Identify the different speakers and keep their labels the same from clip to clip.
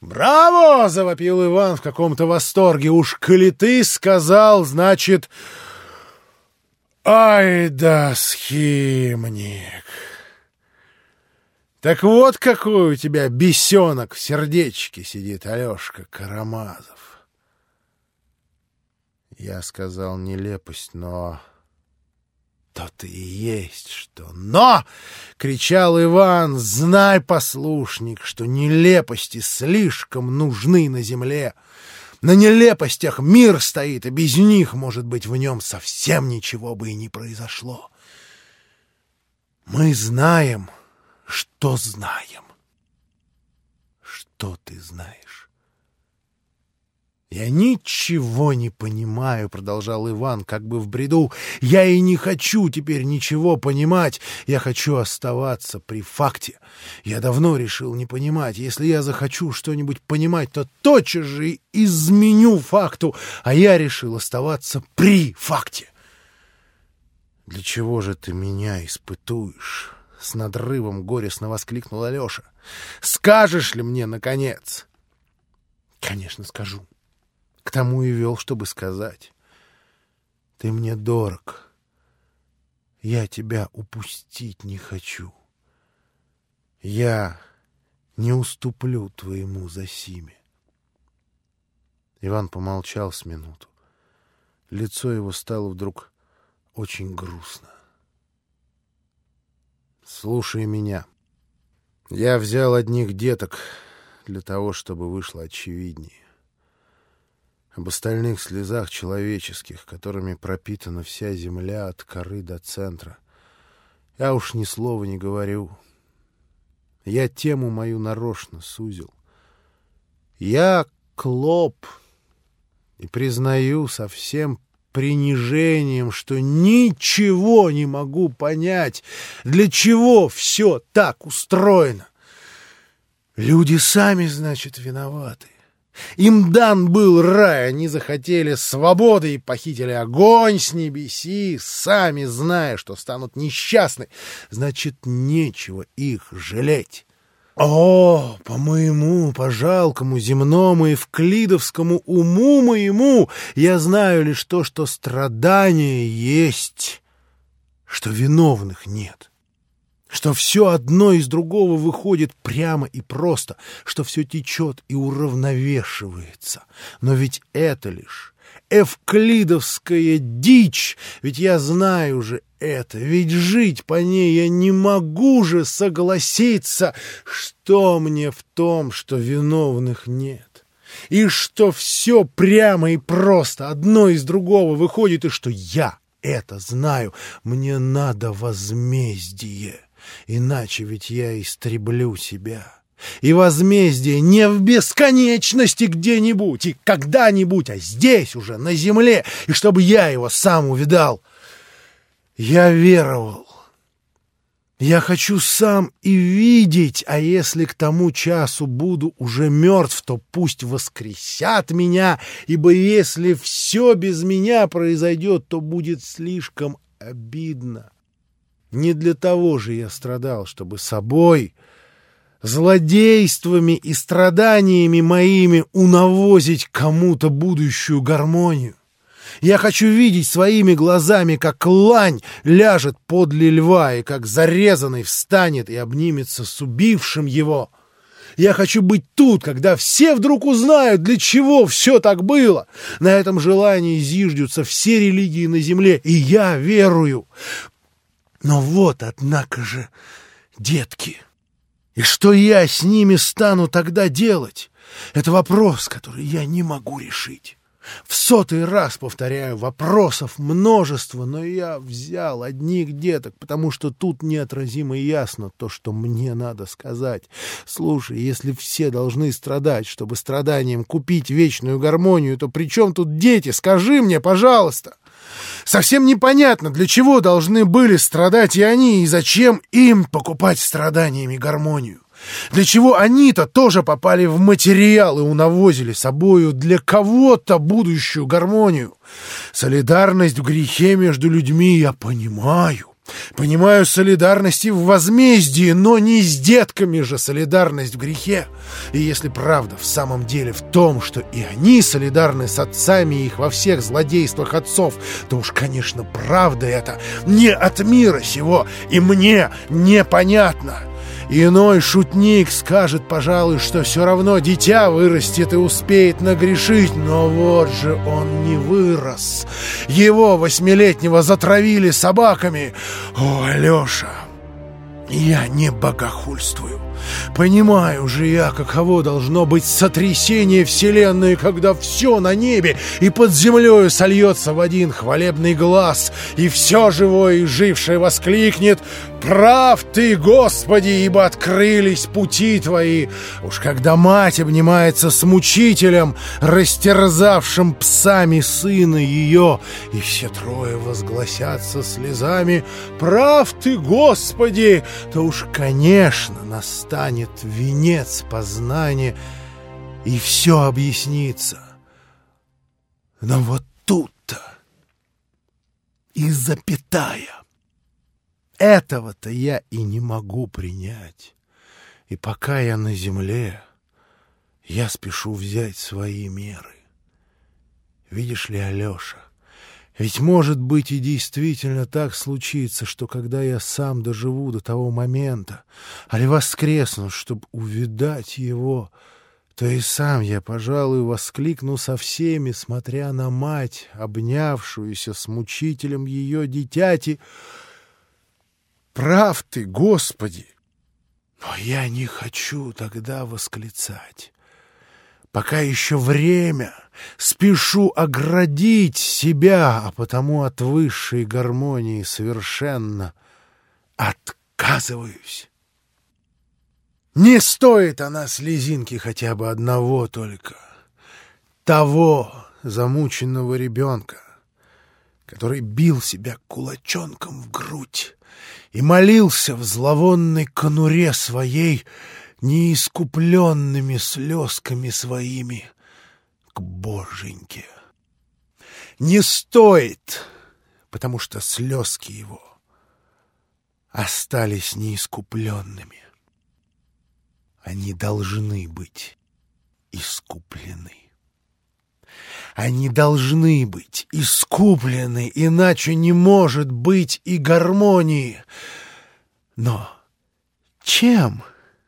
Speaker 1: «Браво!» — завопил Иван в каком-то восторге. «Уж коли ты сказал, значит... Ай да схимник! Так вот какой у тебя бесенок в сердечке сидит, Алешка Карамазов!» Я сказал нелепость, но... «То-то и есть что!» «Но!» — кричал Иван. «Знай, послушник, что нелепости слишком нужны на земле. На нелепостях мир стоит, и без них, может быть, в нем совсем ничего бы и не произошло. Мы знаем, что знаем». «Что ты знаешь?» «Я ничего не понимаю», — продолжал Иван, как бы в бреду. «Я и не хочу теперь ничего понимать. Я хочу оставаться при факте. Я давно решил не понимать. Если я захочу что-нибудь понимать, то тотчас же изменю факту, а я решил оставаться при факте». «Для чего же ты меня испытуешь?» — с надрывом горестно воскликнул Алеша. «Скажешь ли мне, наконец?» «Конечно, скажу. К тому и вел, чтобы сказать. Ты мне дорог. Я тебя упустить не хочу. Я не уступлю твоему засиме». Иван помолчал с минуту. Лицо его стало вдруг очень грустно. «Слушай меня. Я взял одних деток для того, чтобы вышло очевиднее. Об остальных слезах человеческих, которыми пропитана вся земля от коры до центра, я уж ни слова не говорю. Я тему мою нарочно сузил. Я Клоп, и признаю со всем принижением, что ничего не могу понять, для чего все так устроено. Люди сами, значит, виноваты. Им дан был рай, они захотели свободы и похитили огонь с небеси, сами зная, что станут несчастны. Значит, нечего их жалеть. О, по моему, по жалкому, земному и евклидовскому уму моему я знаю лишь то, что страдания есть, что виновных нет. Что все одно из другого выходит прямо и просто, что все течет и уравновешивается. Но ведь это лишь эвклидовская дичь, ведь я знаю же это, ведь жить по ней я не могу же согласиться. Что мне в том, что виновных нет? И что все прямо и просто, одно из другого выходит, и что я это знаю, мне надо возмездие. Иначе ведь я истреблю себя. И возмездие не в бесконечности где-нибудь и когда-нибудь, а здесь уже, на земле, и чтобы я его сам увидал. Я веровал. Я хочу сам и видеть, а если к тому часу буду уже мертв, то пусть воскресят меня, ибо если все без меня произойдет, то будет слишком обидно. Не для того же я страдал, чтобы собой, злодействами и страданиями моими унавозить кому-то будущую гармонию. Я хочу видеть своими глазами, как лань ляжет подле льва, и как зарезанный встанет и обнимется с убившим его. Я хочу быть тут, когда все вдруг узнают, для чего все так было. На этом желании зиждутся все религии на земле, и я верую. Но вот, однако же, детки, и что я с ними стану тогда делать? Это вопрос, который я не могу решить. В 100-й раз повторяю, вопросов множество, но я взял одних деток, потому что тут неотразимо ясно то, что мне надо сказать. Слушай, если все должны страдать, чтобы страданием купить вечную гармонию, то при чем тут дети? Скажи мне, пожалуйста. Совсем непонятно, для чего должны были страдать и они, и зачем им покупать страданиями гармонию. Для чего они-то тоже попали в материал и унавозили собою для кого-то будущую гармонию. Солидарность в грехе между людьми я понимаю. Понимаю солидарность и в возмездии, но не с детками же солидарность в грехе. И если правда в самом деле в том, что и они солидарны с отцами их во всех злодействах отцов, то уж, конечно, правда это не от мира сего, и мне непонятно. Иной шутник скажет, пожалуй, что все равно дитя вырастет и успеет нагрешить, но вот же он не вырос. Его 8-летнего затравили собаками. О, Алеша, я не богохульствую. Понимаю же я, каково должно быть сотрясение вселенной, когда все на небе и под землею сольется в один хвалебный глаз, и все живое и жившее воскликнет: «Прав ты, Господи, ибо открылись пути твои!» Уж когда мать обнимается с мучителем, растерзавшим псами сына ее, и все трое возгласятся слезами: «Прав ты, Господи!», то уж, конечно, настанет венец познания, и все объяснится. Но вот тут-то и запятая. Этого-то я и не могу принять. И пока я на земле, я спешу взять свои меры. Видишь ли, Алеша, ведь может быть и действительно так случится, что когда я сам доживу до того момента, али воскресну, чтобы увидать его, то и сам я, пожалуй, воскликну со всеми, смотря на мать, обнявшуюся с мучителем ее дитяти: «Прав ты, Господи!» Но я не хочу тогда восклицать. Пока еще время, спешу оградить себя, а потому от высшей гармонии совершенно отказываюсь. Не стоит она слезинки хотя бы одного только, того замученного ребенка, который бил себя кулачонком в грудь и молился в зловонной конуре своей неискупленными слезками своими к Боженьке. Не стоит, потому что слезки его остались неискупленными. Они должны быть искуплены. Они должны быть искуплены, иначе не может быть и гармонии. Но чем?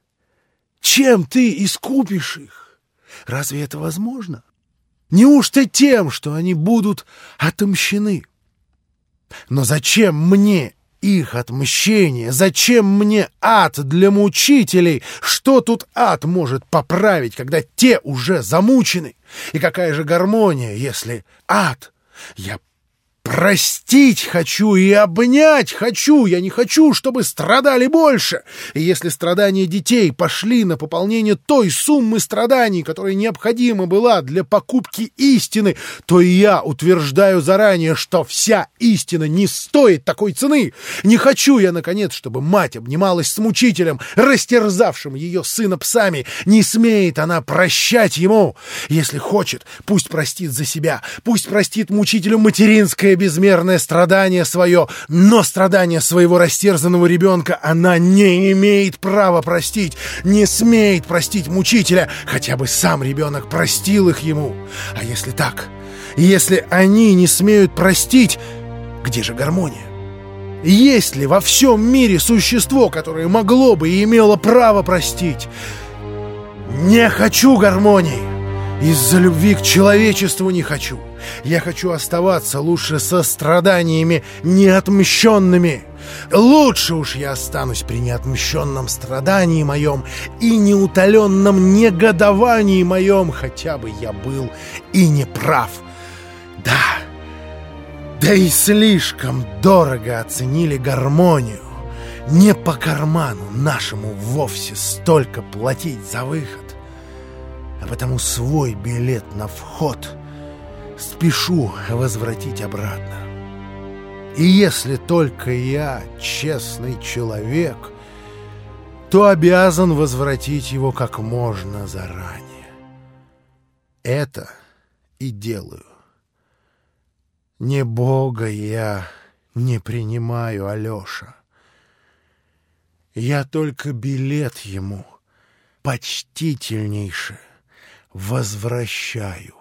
Speaker 1: Чем ты искупишь их? Разве это возможно? Неужто тем, что они будут отомщены? Но зачем мне их отмщение? Зачем мне ад для мучителей? Что тут ад может поправить, когда те уже замучены? И какая же гармония, если ад? Я простить хочу и обнять хочу. Я не хочу, чтобы страдали больше. И если страдания детей пошли на пополнение той суммы страданий, которая необходима была для покупки истины, то и я утверждаю заранее, что вся истина не стоит такой цены. Не хочу я, наконец, чтобы мать обнималась с мучителем, растерзавшим ее сына псами. Не смеет она прощать ему. Если хочет, пусть простит за себя, пусть простит мучителю материнское безмерное страдание свое, но страдания своего растерзанного ребенка она не имеет права простить, не смеет простить мучителя, хотя бы сам ребенок простил их ему. А если так, если они не смеют простить, где же гармония? Есть ли во всем мире существо, которое могло бы и имело право простить? Не хочу гармонии. Из-за любви к человечеству не хочу. Я хочу оставаться лучше со страданиями неотмщенными. Лучше уж я останусь при неотмщенном страдании моем и неутоленном негодовании моем, хотя бы я был и не прав. Да и слишком дорого оценили гармонию. Не по карману нашему вовсе столько платить за выход. А потому свой билет на вход спешу возвратить обратно. И если только я честный человек, то обязан возвратить его как можно заранее. Это и делаю. Не Бога я не принимаю, Алеша. Я только билет ему почтительнейше возвращаю.